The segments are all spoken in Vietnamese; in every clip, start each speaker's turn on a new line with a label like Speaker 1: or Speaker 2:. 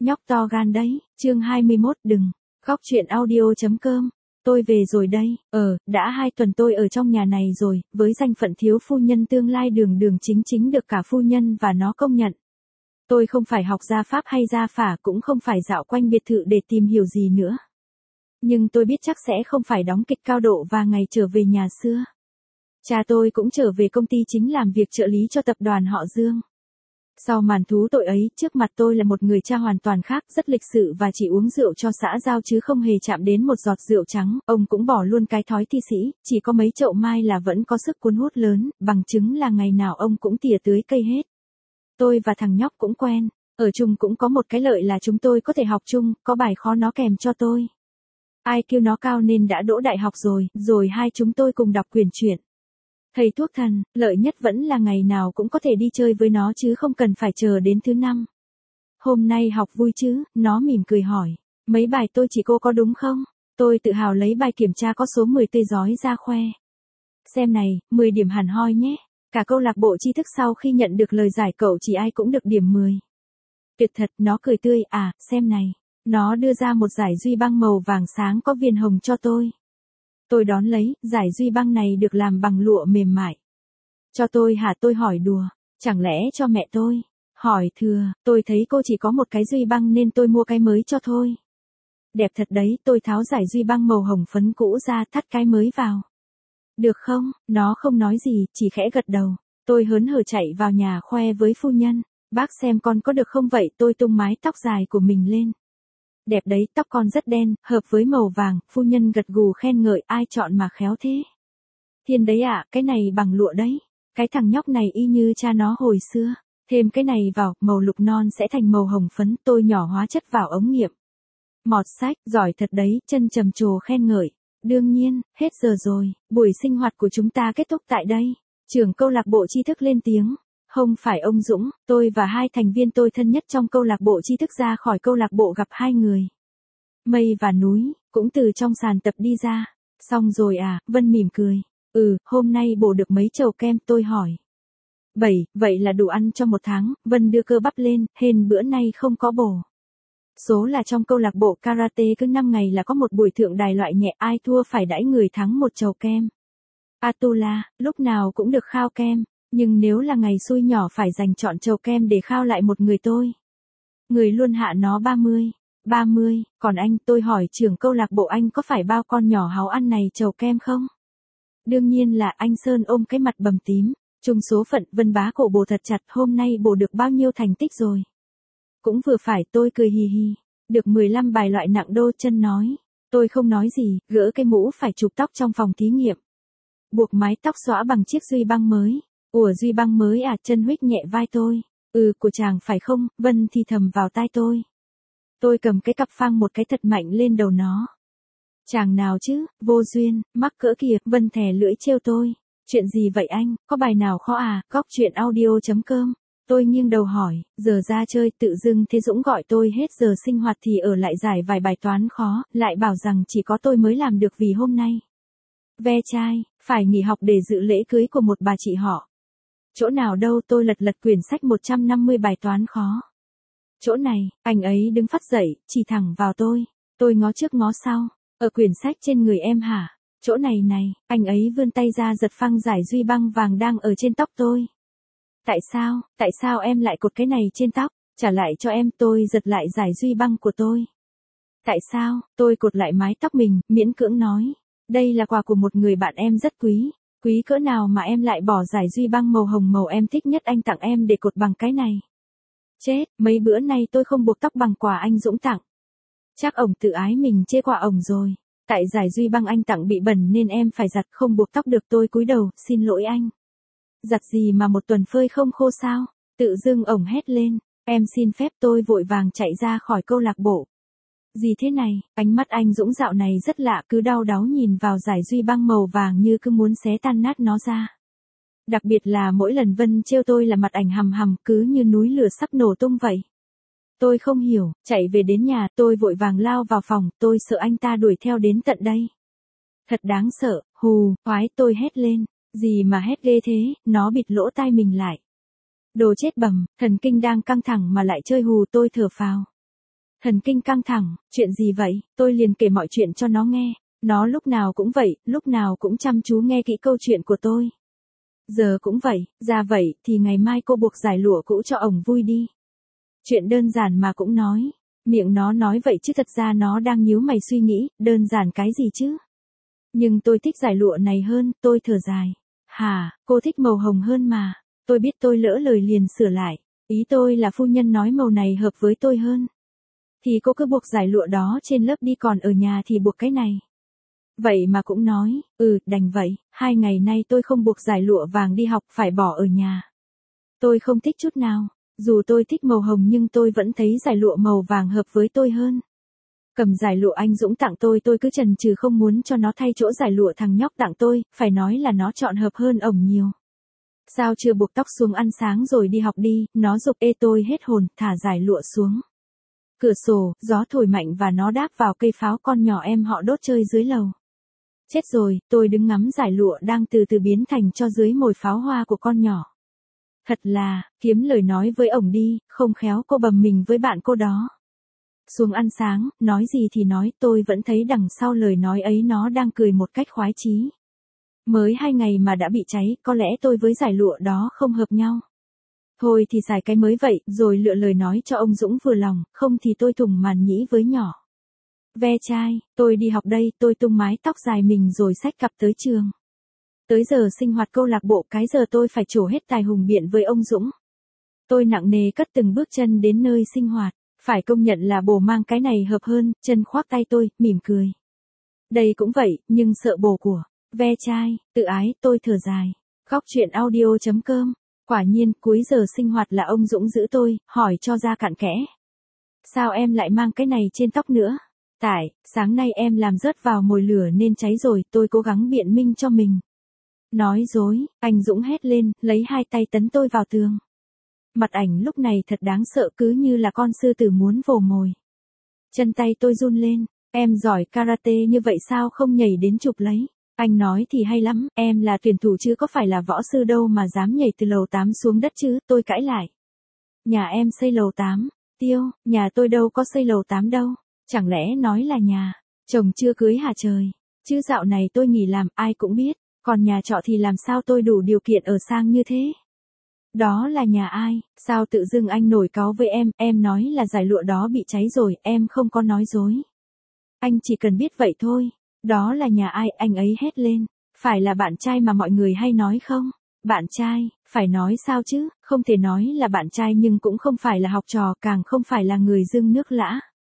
Speaker 1: Nhóc to gan đấy, chương 21 đừng. Góc chuyện audio.com. Tôi về rồi đây, đã 2 tuần tôi ở trong nhà này rồi, với danh phận thiếu phu nhân tương lai đường đường chính chính được cả phu nhân và nó công nhận. Tôi không phải học gia pháp hay gia phả, cũng không phải dạo quanh biệt thự để tìm hiểu gì nữa. Nhưng tôi biết chắc sẽ không phải đóng kịch cao độ và ngày trở về nhà xưa. Cha tôi cũng trở về công ty chính làm việc trợ lý cho tập đoàn họ Dương. Sau màn thú tội ấy, trước mặt tôi là một người cha hoàn toàn khác, rất lịch sự và chỉ uống rượu cho xã giao chứ không hề chạm đến một giọt rượu trắng. Ông cũng bỏ luôn cái thói thi sĩ, chỉ có mấy chậu mai là vẫn có sức cuốn hút lớn, bằng chứng là ngày nào ông cũng tỉa tưới cây hết. Tôi và thằng nhóc cũng quen, ở chung cũng có một cái lợi là chúng tôi có thể học chung, có bài khó nó kèm cho tôi. IQ nó cao nên đã đỗ đại học rồi hai chúng tôi cùng đọc quyển truyện. Thầy thuốc thần, lợi nhất vẫn là ngày nào cũng có thể đi chơi với nó chứ không cần phải chờ đến thứ 5. Hôm nay học vui chứ, nó mỉm cười hỏi. Mấy bài tôi chỉ cô có đúng không? Tôi tự hào lấy bài kiểm tra có số 10 tươi rói ra khoe. Xem này, 10 điểm hẳn hoi nhé. Cả câu lạc bộ tri thức sau khi nhận được lời giải cậu chỉ ai cũng được điểm 10. Tuyệt thật, nó cười tươi, xem này. Nó đưa ra một giải duy băng màu vàng sáng có viền hồng cho tôi. Tôi đón lấy, giải duy băng này được làm bằng lụa mềm mại. Cho tôi hả? Tôi hỏi đùa, chẳng lẽ cho mẹ tôi? Hỏi thừa, tôi thấy cô chỉ có một cái duy băng nên tôi mua cái mới cho thôi. Đẹp thật đấy, tôi tháo giải duy băng màu hồng phấn cũ ra, thắt cái mới vào. Được không? Nó không nói gì, chỉ khẽ gật đầu. Tôi hớn hở chạy vào nhà khoe với phu nhân. Bác xem con có được không vậy? Tôi tung mái tóc dài của mình lên. Đẹp đấy, tóc con rất đen, hợp với màu vàng. Phu nhân gật gù khen ngợi, ai chọn mà khéo thế. Thiên đấy ạ, cái này bằng lụa đấy. Cái thằng nhóc này y như cha nó hồi xưa. Thêm cái này vào, màu lục non sẽ thành màu hồng phấn. Tôi nhỏ hóa chất vào ống nghiệm. Mọt sách, giỏi thật đấy, chân trầm trồ khen ngợi. Đương nhiên, hết giờ rồi, buổi sinh hoạt của chúng ta kết thúc tại đây. Trưởng câu lạc bộ tri thức lên tiếng. Không phải ông Dũng, tôi và 2 thành viên tôi thân nhất trong câu lạc bộ tri thức ra khỏi câu lạc bộ gặp 2 người. Mây và núi, cũng từ trong sàn tập đi ra. Xong rồi à? Vân mỉm cười. Hôm nay bổ được mấy chầu kem? Tôi hỏi. 7, vậy là đủ ăn cho 1 tháng. Vân đưa cơ bắp lên, hên bữa nay không có bổ. Số là trong câu lạc bộ karate cứ 5 ngày là có một buổi thượng đài loại nhẹ, ai thua phải đãi người thắng 1 chầu kem. Atula, lúc nào cũng được khao kem. Nhưng nếu là ngày xui nhỏ phải dành chọn chầu kem để khao lại một người tôi. Người luôn hạ nó 30. 30, còn anh? Tôi hỏi trưởng câu lạc bộ, anh có phải bao con nhỏ háu ăn này chầu kem không? Đương nhiên là. Anh Sơn ôm cái mặt bầm tím. Chung số phận, Vân bá cổ bồ thật chặt, hôm nay bồ được bao nhiêu thành tích rồi? Cũng vừa phải, tôi cười hì hì. Được 15 bài loại nặng đô. Chân nói. Tôi không nói gì, gỡ cái mũ phải chụp tóc trong phòng thí nghiệm. Buộc mái tóc xõa bằng chiếc duy băng mới. Ủa, duy băng mới à? Chân huých nhẹ vai tôi. Của chàng phải không? Vân thì thầm vào tai tôi. Tôi cầm cái cặp phang một cái thật mạnh lên đầu nó. Chàng nào chứ? Vô duyên, mắc cỡ kìa. Vân thè lưỡi trêu tôi. Chuyện gì vậy anh? Có bài nào khó à? Góc chuyện audio.com. Tôi nghiêng đầu hỏi, giờ ra chơi, tự dưng thế Dũng gọi tôi hết giờ sinh hoạt thì ở lại giải vài bài toán khó, lại bảo rằng chỉ có tôi mới làm được vì hôm nay. Ve chai, phải nghỉ học để dự lễ cưới của một bà chị họ. Chỗ nào đâu? Tôi lật lật quyển sách 150 bài toán khó. Chỗ này, anh ấy đứng phắt dậy, chỉ thẳng vào tôi. Tôi ngó trước ngó sau, ở quyển sách trên người em hả? Chỗ này này, anh ấy vươn tay ra giật phăng giải duy băng vàng đang ở trên tóc tôi. Tại sao em lại cột cái này trên tóc? Trả lại cho em. Tôi giật lại giải duy băng của tôi. Tại sao? Tôi cột lại mái tóc mình, miễn cưỡng nói. Đây là quà của một người bạn em rất quý. Quý cỡ nào mà em lại bỏ giải duy băng màu hồng màu em thích nhất anh tặng em để cột bằng cái này. Chết, mấy bữa nay tôi không buộc tóc bằng quà anh Dũng tặng. Chắc ổng tự ái mình chê quà ổng rồi. Tại giải duy băng anh tặng bị bẩn nên em phải giặt, không buộc tóc được. Tôi cúi đầu, xin lỗi anh. Giặt gì mà 1 tuần phơi không khô sao? Tự dưng ổng hét lên. Em xin phép. Tôi vội vàng chạy ra khỏi câu lạc bộ. Gì thế này? Ánh mắt anh Dũng dạo này rất lạ, cứ đau đáu nhìn vào giải duy băng màu vàng như cứ muốn xé tan nát nó ra. Đặc biệt là mỗi lần Vân trêu tôi là mặt ảnh hằm hằm, cứ như núi lửa sắp nổ tung vậy. Tôi không hiểu, chạy về đến nhà, tôi vội vàng lao vào phòng, tôi sợ anh ta đuổi theo đến tận đây. Thật đáng sợ, oái, tôi hét lên. Gì mà hét ghê thế? Nó bịt lỗ tai mình lại. Đồ chết bầm, thần kinh đang căng thẳng mà lại chơi hù. Tôi thở phào. Thần kinh căng thẳng, chuyện gì vậy, tôi liền kể mọi chuyện cho nó nghe. Nó lúc nào cũng vậy, lúc nào cũng chăm chú nghe kỹ câu chuyện của tôi. Giờ cũng vậy, ra vậy thì ngày mai cô buộc giải lụa cũ cho ổng vui đi. Chuyện đơn giản mà cũng nói. Miệng nó nói vậy chứ thật ra nó đang nhíu mày suy nghĩ, đơn giản cái gì chứ? Nhưng tôi thích giải lụa này hơn, tôi thở dài. Hả, cô thích màu hồng hơn mà. Tôi biết tôi lỡ lời liền sửa lại. Ý tôi là phu nhân nói màu này hợp với tôi hơn. Thì cô cứ buộc giải lụa đó trên lớp đi, còn ở nhà thì buộc cái này. Vậy mà cũng nói, đành vậy, 2 ngày nay tôi không buộc giải lụa vàng đi học, phải bỏ ở nhà. Tôi không thích chút nào, dù tôi thích màu hồng nhưng tôi vẫn thấy giải lụa màu vàng hợp với tôi hơn. Cầm giải lụa anh Dũng tặng tôi cứ chần chừ không muốn cho nó thay chỗ giải lụa thằng nhóc tặng tôi, phải nói là nó chọn hợp hơn ổng nhiều. Sao chưa buộc tóc xuống ăn sáng rồi đi học đi, nó giục tôi hết hồn, thả giải lụa xuống. Cửa sổ, gió thổi mạnh và nó đáp vào cây pháo con nhỏ em họ đốt chơi dưới lầu. Chết rồi, tôi đứng ngắm giải lụa đang từ từ biến thành cho dưới mồi pháo hoa của con nhỏ. Thật là, kiếm lời nói với ổng đi, không khéo cô bầm mình với bạn cô đó. Xuống ăn sáng, nói gì thì nói, tôi vẫn thấy đằng sau lời nói ấy nó đang cười một cách khoái chí. Mới 2 ngày mà đã bị cháy, có lẽ tôi với giải lụa đó không hợp nhau. Thôi thì xài cái mới vậy, rồi lựa lời nói cho ông Dũng vừa lòng, không thì tôi thùng màn nhĩ với nhỏ. Ve chai, tôi đi học đây, tôi tung mái tóc dài mình rồi xách cặp tới trường. Tới giờ sinh hoạt câu lạc bộ cái giờ tôi phải trổ hết tài hùng biện với ông Dũng. Tôi nặng nề cất từng bước chân đến nơi sinh hoạt, phải công nhận là bồ mang cái này hợp hơn, chân khoác tay tôi, mỉm cười. Đây cũng vậy, nhưng sợ bồ của, ve chai, tự ái, tôi thở dài. Góc truyện audio.com. Quả nhiên, cuối giờ sinh hoạt là ông Dũng giữ tôi, hỏi cho ra cặn kẽ. Sao em lại mang cái này trên tóc nữa? Tại, sáng nay em làm rớt vào mồi lửa nên cháy rồi, tôi cố gắng biện minh cho mình. Nói dối, anh Dũng hét lên, lấy 2 tay tấn tôi vào tường. Mặt ảnh lúc này thật đáng sợ, cứ như là con sư tử muốn vồ mồi. Chân tay tôi run lên, em giỏi karate như vậy sao không nhảy đến chụp lấy? Anh nói thì hay lắm, em là tuyển thủ chứ có phải là võ sư đâu mà dám nhảy từ lầu 8 xuống đất chứ, tôi cãi lại. Nhà em xây lầu 8, Tiêu, nhà tôi đâu có xây lầu 8 đâu, chẳng lẽ nói là nhà, chồng chưa cưới hả trời, chứ dạo này tôi nghỉ làm, ai cũng biết, còn nhà trọ thì làm sao tôi đủ điều kiện ở sang như thế. Đó là nhà ai, sao tự dưng anh nổi cáu với em nói là giải lụa đó bị cháy rồi, em không có nói dối. Anh chỉ cần biết vậy thôi. Đó là nhà ai, anh ấy hét lên. Phải là bạn trai mà mọi người hay nói không? Bạn trai, phải nói sao chứ, không thể nói là bạn trai nhưng cũng không phải là học trò, càng không phải là người dưng nước lã.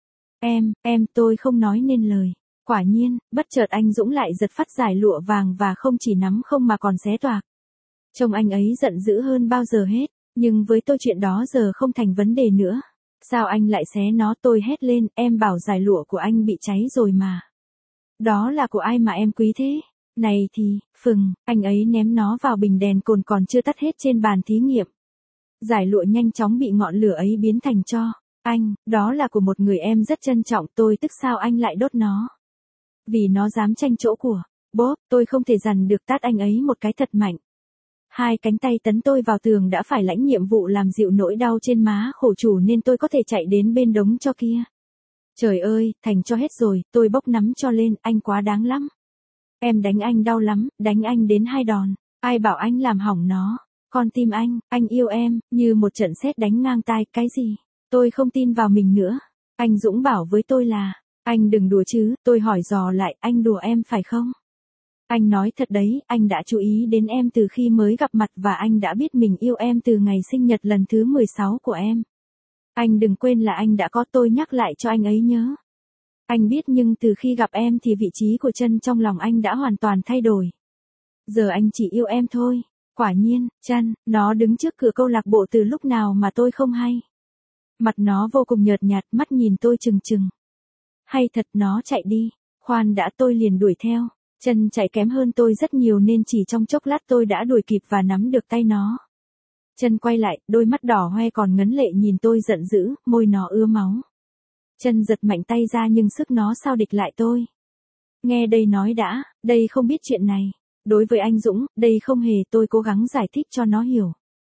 Speaker 1: Tôi không nói nên lời. Quả nhiên, bất chợt anh Dũng lại giật phắt giải lụa vàng và không chỉ nắm không mà còn xé toạc. Trông anh ấy giận dữ hơn bao giờ hết, nhưng với tôi chuyện đó giờ không thành vấn đề nữa. Sao anh lại xé nó, tôi hét lên, em bảo giải lụa của anh bị cháy rồi mà. Đó là của ai mà em quý thế? Này thì, anh ấy ném nó vào bình đèn cồn còn chưa tắt hết trên bàn thí nghiệm. Giải lụa nhanh chóng bị ngọn lửa ấy biến thành tro. Anh, đó là của một người em rất trân trọng, tôi tức sao anh lại đốt nó. Vì nó dám tranh chỗ của. Bốp, tôi không thể dằn được tát anh ấy một cái thật mạnh. 2 cánh tay tấn tôi vào tường đã phải lãnh nhiệm vụ làm dịu nỗi đau trên má khổ chủ nên tôi có thể chạy đến bên đống tro kia. Trời ơi, thành cho hết rồi, tôi bốc nắm cho lên, anh quá đáng lắm. Em đánh anh đau lắm, đánh anh đến 2 đòn. Ai bảo anh làm hỏng nó. Con tim anh yêu em, như một trận sét đánh ngang tai, cái gì? Tôi không tin vào mình nữa. Anh Dũng bảo với tôi là, anh đừng đùa chứ, tôi hỏi dò lại, anh đùa em phải không? Anh nói thật đấy, anh đã chú ý đến em từ khi mới gặp mặt và anh đã biết mình yêu em từ ngày sinh nhật lần thứ 16 của em. Anh đừng quên là anh đã có, tôi nhắc lại cho anh ấy nhớ. Anh biết nhưng từ khi gặp em thì vị trí của Trân trong lòng anh đã hoàn toàn thay đổi. Giờ anh chỉ yêu em thôi. Quả nhiên, Trân, nó đứng trước cửa câu lạc bộ từ lúc nào mà tôi không hay. Mặt nó vô cùng nhợt nhạt, mắt nhìn tôi trừng trừng. Hay thật, nó chạy đi. Khoan đã, tôi liền đuổi theo. Trân chạy kém hơn tôi rất nhiều nên chỉ trong chốc lát tôi đã đuổi kịp và nắm được tay nó. Trân quay lại, đôi mắt đỏ hoe còn ngấn lệ nhìn tôi giận dữ, môi nó ứa máu. Trân giật mạnh tay ra nhưng sức nó sao địch lại tôi. Nghe đây nói đã, đây không biết chuyện này. Đối với anh Dũng, đây không hề, tôi cố gắng giải thích cho nó hiểu.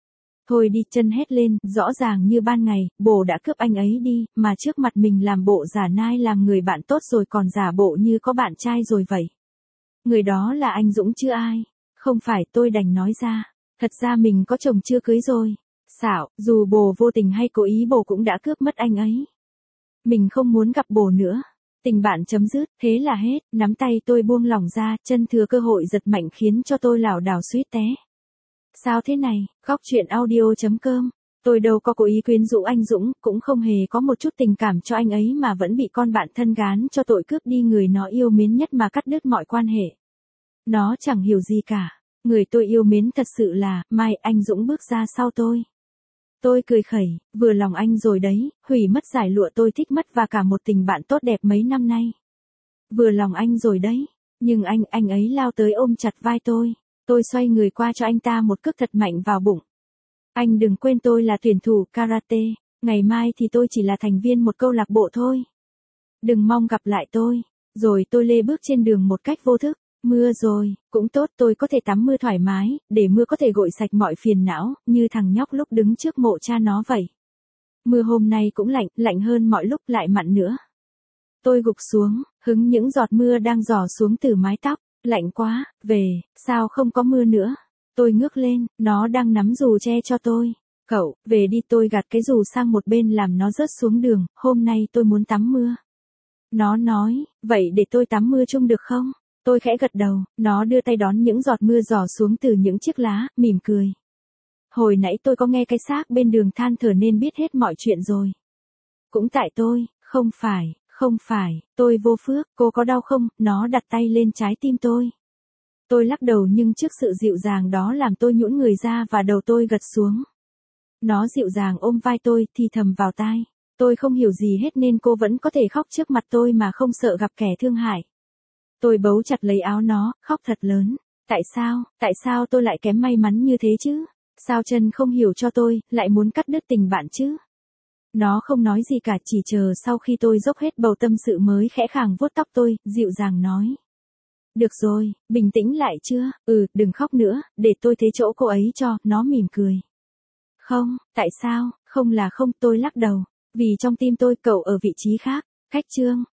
Speaker 1: Thôi đi, chân hét lên, rõ ràng như ban ngày, bồ đã cướp anh ấy đi, mà trước mặt mình làm bộ giả nai làm người bạn tốt rồi còn giả bộ như có bạn trai rồi vậy. Người đó là anh Dũng chứ ai? Không phải, tôi đành nói ra. Thật ra mình có chồng chưa cưới rồi. Xạo, dù bồ vô tình hay cố ý bồ cũng đã cướp mất anh ấy. Mình không muốn gặp bồ nữa. Tình bạn chấm dứt, thế là hết, nắm tay tôi buông lỏng ra, chân thừa cơ hội giật mạnh khiến cho tôi lảo đảo suýt té. Sao thế này, góc chuyện audio.com. Tôi đâu có cố ý quyến rũ anh Dũng, cũng không hề có một chút tình cảm cho anh ấy mà vẫn bị con bạn thân gán cho tội cướp đi người nó yêu mến nhất mà cắt đứt mọi quan hệ. Nó chẳng hiểu gì cả. Người tôi yêu mến thật sự là, mai anh Dũng bước ra sau tôi. Tôi cười khẩy, vừa lòng anh rồi đấy, hủy mất giải lụa tôi thích mất và cả một tình bạn tốt đẹp mấy năm nay. Vừa lòng anh rồi đấy, nhưng anh ấy lao tới ôm chặt vai tôi. Tôi xoay người qua cho anh ta một cước thật mạnh vào bụng. Anh đừng quên tôi là tuyển thủ karate, ngày mai thì tôi chỉ là thành viên một câu lạc bộ thôi. Đừng mong gặp lại tôi. Rồi tôi lê bước trên đường một cách vô thức. Mưa rồi, cũng tốt tôi có thể tắm mưa thoải mái, để mưa có thể gội sạch mọi phiền não, như thằng nhóc lúc đứng trước mộ cha nó vậy. Mưa hôm nay cũng lạnh, lạnh hơn mọi lúc lại mặn nữa. Tôi gục xuống, hứng những giọt mưa đang rỏ xuống từ mái tóc. Lạnh quá, sao không có mưa nữa? Tôi ngước lên, nó đang nắm dù che cho tôi. Cậu, về đi, tôi gạt cái dù sang một bên làm nó rớt xuống đường, hôm nay tôi muốn tắm mưa. Nó nói, vậy để tôi tắm mưa chung được không? Tôi khẽ gật đầu, nó đưa tay đón những giọt mưa rỏ xuống từ những chiếc lá, mỉm cười. Hồi nãy tôi có nghe cái xác bên đường than thở nên biết hết mọi chuyện rồi. Cũng tại tôi, không phải, tôi vô phước, cô có đau không? Nó đặt tay lên trái tim tôi. Tôi lắc đầu nhưng trước sự dịu dàng đó làm tôi nhũn người ra và đầu tôi gật xuống. Nó dịu dàng ôm vai tôi, thì thầm vào tai. Tôi không hiểu gì hết nên cô vẫn có thể khóc trước mặt tôi mà không sợ gặp kẻ thương hại. Tôi bấu chặt lấy áo nó, khóc thật lớn. Tại sao tôi lại kém may mắn như thế chứ? Sao chân không hiểu cho tôi, lại muốn cắt đứt tình bạn chứ? Nó không nói gì cả, chỉ chờ sau khi tôi dốc hết bầu tâm sự mới khẽ khàng vuốt tóc tôi, dịu dàng nói. Được rồi, bình tĩnh lại chưa? Đừng khóc nữa, để tôi thế chỗ cô ấy cho, nó mỉm cười. Không, tại sao? Không là không, tôi lắc đầu. Vì trong tim tôi cậu ở vị trí khác. Khách chương.